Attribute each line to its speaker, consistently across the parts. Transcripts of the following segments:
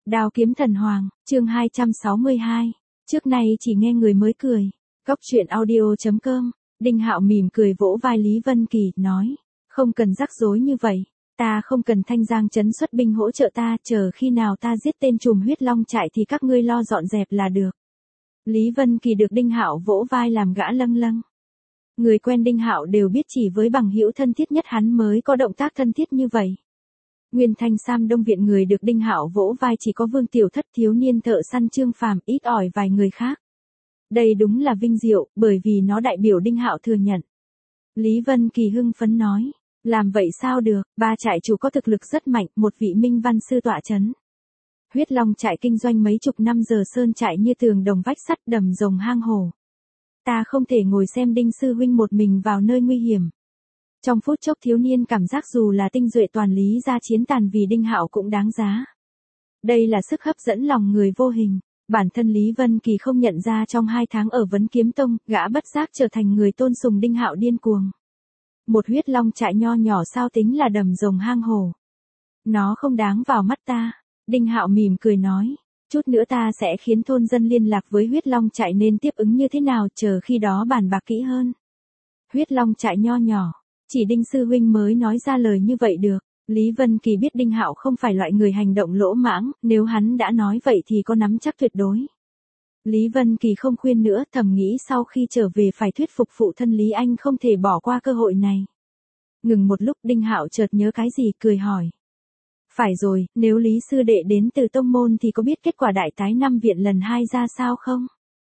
Speaker 1: Đao kiếm thần hoàng, chương 262. Trước nay chỉ nghe người mới cười. Góc truyện audio.com. Đinh Hạo mỉm cười vỗ vai Lý Vân Kỳ, nói. Không cần rắc rối như vậy. Ta không cần Thanh Giang trấn xuất binh hỗ trợ ta, chờ khi nào ta giết tên trùm huyết long trại thì các ngươi lo dọn dẹp là được. Lý Vân Kỳ được Đinh Hạo vỗ vai làm gã lâng lâng. Người quen Đinh Hạo đều biết chỉ với bằng hữu thân thiết nhất hắn mới có động tác thân thiết như vậy. Nguyên Thanh Sam Đông viện người được Đinh Hạo vỗ vai chỉ có Vương Tiểu Thất, thiếu niên thợ săn Trương Phàm, ít ỏi vài người khác. Đây đúng là vinh diệu, bởi vì nó đại biểu Đinh Hạo thừa nhận. Lý Vân Kỳ hưng phấn nói, làm vậy sao được, ba trại chủ có thực lực rất mạnh, một vị minh văn sư tọa chấn. Huyết Long trại kinh doanh mấy chục năm giờ sơn trại như tường đồng vách sắt, đầm rồng hang hổ. Ta không thể ngồi xem Đinh sư huynh một mình vào nơi nguy hiểm. Trong phút chốc thiếu niên cảm giác dù là tinh duệ toàn lý ra chiến tàn vì Đinh Hạo cũng đáng giá. Đây là sức hấp dẫn lòng người vô hình. Bản thân Lý Vân Kỳ không nhận ra trong 2 tháng ở Vấn Kiếm Tông, gã bất giác trở thành người tôn sùng Đinh Hạo điên cuồng. Một huyết long trại nho nhỏ sao tính là đầm rồng hang hổ. Nó không đáng vào mắt ta. Đinh Hạo mỉm cười nói. Chút nữa ta sẽ khiến thôn dân liên lạc với huyết long trại nên tiếp ứng như thế nào, chờ khi đó bàn bạc kỹ hơn. Huyết long trại nho nhỏ. Chỉ Đinh sư huynh mới nói ra lời như vậy được. Lý Vân Kỳ biết Đinh Hạo không phải loại người hành động lỗ mãng, nếu hắn đã nói vậy thì có nắm chắc tuyệt đối. Lý Vân Kỳ không khuyên nữa, thầm nghĩ sau khi trở về phải thuyết phục phụ thân Lý Anh không thể bỏ qua cơ hội này. Ngừng một lúc Đinh Hạo chợt nhớ cái gì, cười hỏi. Phải rồi, nếu Lý sư đệ đến từ tông môn thì có biết kết quả đại tái năm viện lần 2 ra sao không?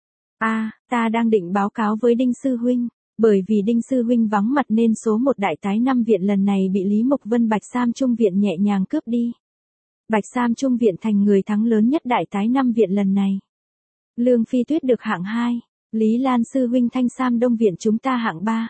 Speaker 1: Ta đang định báo cáo với Đinh sư huynh. Bởi vì Đinh sư huynh vắng mặt nên số 1 đại tái 5 viện lần này bị Lý Mộc Vân Bạch Sam Trung viện nhẹ nhàng cướp đi. Bạch Sam Trung viện thành người thắng lớn nhất đại tái 5 viện lần này. Lương Phi Tuyết được hạng 2, Lý Lan sư huynh Thanh Sam Đông viện chúng ta hạng 3.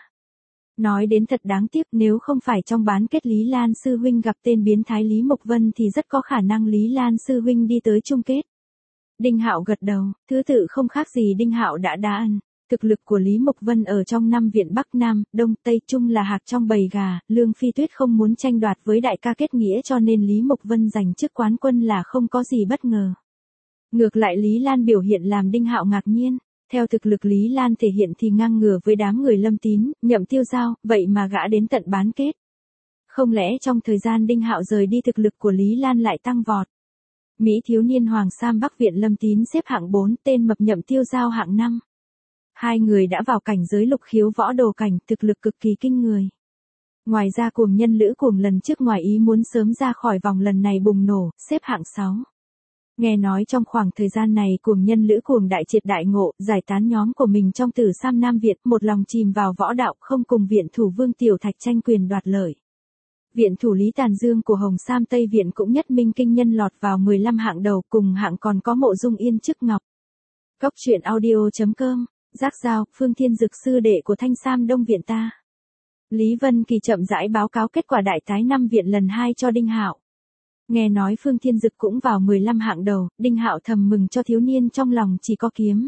Speaker 1: Nói đến thật đáng tiếc, nếu không phải trong bán kết Lý Lan sư huynh gặp tên biến thái Lý Mộc Vân thì rất có khả năng Lý Lan sư huynh đi tới chung kết. Đinh Hạo gật đầu, thứ tự không khác gì Đinh Hạo đã ăn. Thực lực của Lý Mộc Vân ở trong 5 viện Bắc Nam, Đông, Tây, Trung là hạc trong bầy gà, Lương Phi Tuyết không muốn tranh đoạt với đại ca kết nghĩa cho nên Lý Mộc Vân giành chức quán quân là không có gì bất ngờ. Ngược lại Lý Lan biểu hiện làm Đinh Hạo ngạc nhiên, theo thực lực Lý Lan thể hiện thì ngang ngửa với đám người Lâm Tín, Nhậm Tiêu Giao, vậy mà gã đến tận bán kết. Không lẽ trong thời gian Đinh Hạo rời đi thực lực của Lý Lan lại tăng vọt? Mỹ thiếu niên Hoàng Sam Bắc viện Lâm Tín xếp hạng 4, tên mập Nhậm Tiêu Giao hạng 5. Hai người đã vào cảnh giới lục khiếu võ đồ cảnh, thực lực cực kỳ kinh người. Ngoài ra Cuồng Nhân Lữ Cuồng lần trước ngoài ý muốn sớm ra khỏi vòng lần này bùng nổ, xếp hạng 6. Nghe nói trong khoảng thời gian này Cuồng Nhân Lữ Cuồng đại triệt đại ngộ, giải tán nhóm của mình trong Tử Sam Nam Việt, một lòng chìm vào võ đạo, không cùng viện thủ Vương Tiểu Thạch tranh quyền đoạt lợi. Viện thủ Lý Tàn Dương của Hồng Sam Tây Viện cũng nhất minh kinh nhân lọt vào 15 hạng đầu, cùng hạng còn có Mộ Dung Yên Chức Ngọc. Góc truyện audio.com. Giác Giao, Phương Thiên Dực sư đệ của Thanh Sam Đông viện ta. Lý Vân Kỳ chậm rãi báo cáo kết quả đại tái 5 viện lần 2 cho Đinh Hạo. Nghe nói Phương Thiên Dực cũng vào 15 hạng đầu, Đinh Hạo thầm mừng cho thiếu niên trong lòng chỉ có kiếm.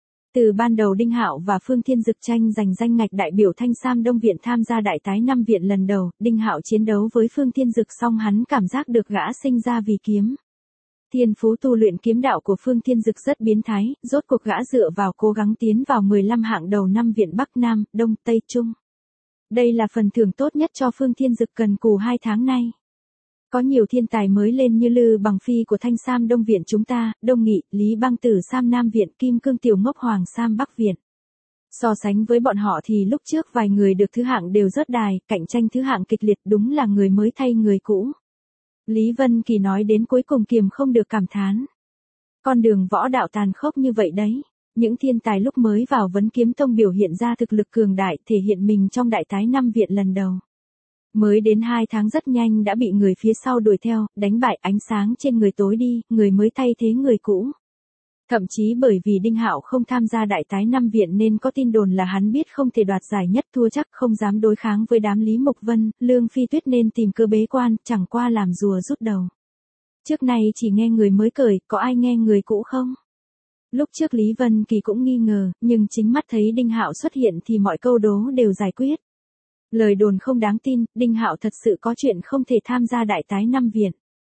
Speaker 1: Từ ban đầu Đinh Hạo và Phương Thiên Dực tranh giành danh ngạch đại biểu Thanh Sam Đông viện tham gia đại tái 5 viện lần đầu, Đinh Hạo chiến đấu với Phương Thiên Dực xong hắn cảm giác được gã sinh ra vì kiếm. Thiên phú tu luyện kiếm đạo của Phương Thiên Dực rất biến thái, rốt cuộc gã dựa vào cố gắng tiến vào 15 hạng đầu 5 viện Bắc Nam, Đông, Tây, Trung. Đây là phần thưởng tốt nhất cho Phương Thiên Dực cần cù 2 tháng nay. Có nhiều thiên tài mới lên như Lư Bằng Phi của Thanh Sam Đông viện chúng ta, Đông Nghị, Lý Băng Tử Sam Nam viện, Kim Cương Tiểu Ngốc Hoàng Sam Bắc viện. So sánh với bọn họ thì lúc trước vài người được thứ hạng đều rớt đài, cạnh tranh thứ hạng kịch liệt, đúng là người mới thay người cũ. Lý Vân Kỳ nói đến cuối cùng kiềm không được cảm thán. Con đường võ đạo tàn khốc như vậy đấy. Những thiên tài lúc mới vào Vấn Kiếm Tông biểu hiện ra thực lực cường đại, thể hiện mình trong đại tái 5 viện lần đầu. Mới đến 2 tháng rất nhanh đã bị người phía sau đuổi theo, đánh bại, ánh sáng trên người tối đi, người mới thay thế người cũ. Thậm chí bởi vì Đinh Hạo không tham gia đại tái 5 viện nên có tin đồn là hắn biết không thể đoạt giải nhất, thua chắc, không dám đối kháng với đám Lý Mộc Vân, Lương Phi Tuyết nên tìm cơ bế quan, chẳng qua làm rùa rút đầu. Trước này chỉ nghe người mới cười, có ai nghe người cũ không? Lúc trước Lý Vân Kỳ cũng nghi ngờ, nhưng chính mắt thấy Đinh Hạo xuất hiện thì mọi câu đố đều giải quyết. Lời đồn không đáng tin, Đinh Hạo thật sự có chuyện không thể tham gia đại tái 5 viện.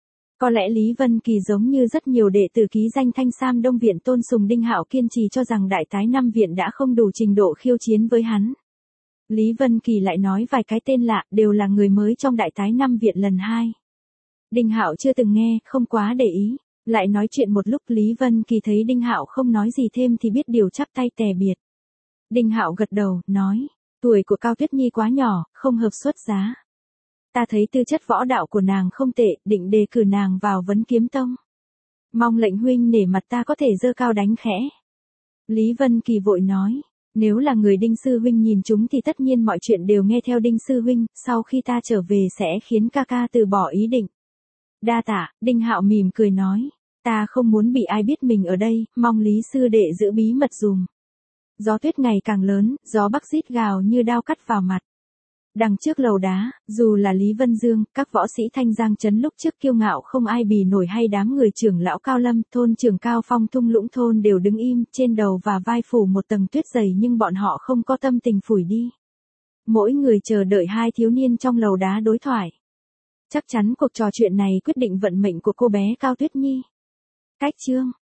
Speaker 1: Có lẽ Lý Vân Kỳ giống như rất nhiều đệ tử ký danh Thanh Sam Đông Viện tôn sùng Đinh Hạo kiên trì cho rằng Đại Tái Năm Viện đã không đủ trình độ khiêu chiến với hắn. Lý Vân Kỳ lại nói vài cái tên lạ, đều là người mới trong Đại Tái Năm Viện lần 2. Đinh Hạo chưa từng nghe, không quá để ý. Lại nói chuyện một lúc Lý Vân Kỳ thấy Đinh Hạo không nói gì thêm thì biết điều chắp tay tè biệt. Đinh Hạo gật đầu, nói, tuổi của Cao Tuyết Nhi quá nhỏ, không hợp xuất giá. Ta thấy tư chất võ đạo của nàng không tệ, định đề cử nàng vào Vấn Kiếm Tông. Mong lệnh huynh nể mặt ta có thể dơ cao đánh khẽ. Lý Vân Kỳ vội nói, nếu là người Đinh sư huynh nhìn chúng thì tất nhiên mọi chuyện đều nghe theo Đinh sư huynh, sau khi ta trở về sẽ khiến ca ca từ bỏ ý định. Đa tạ, Đinh Hạo mỉm cười nói, ta không muốn bị ai biết mình ở đây, mong Lý sư đệ giữ bí mật dùm. Gió tuyết ngày càng lớn, gió bắc rít gào như đao cắt vào mặt. Đằng trước lầu đá, dù là Lý Vân Dương, các võ sĩ Thanh Giang Trấn lúc trước kiêu ngạo không ai bì nổi hay đám người trưởng lão Cao Lâm, thôn trưởng Cao Phong thung lũng thôn đều đứng im, trên đầu và vai phủ một tầng tuyết dày nhưng bọn họ không có tâm tình phủi đi. Mỗi người chờ đợi hai thiếu niên trong lầu đá đối thoại. Chắc chắn cuộc trò chuyện này quyết định vận mệnh của cô bé Cao Tuyết Nhi. Cách chương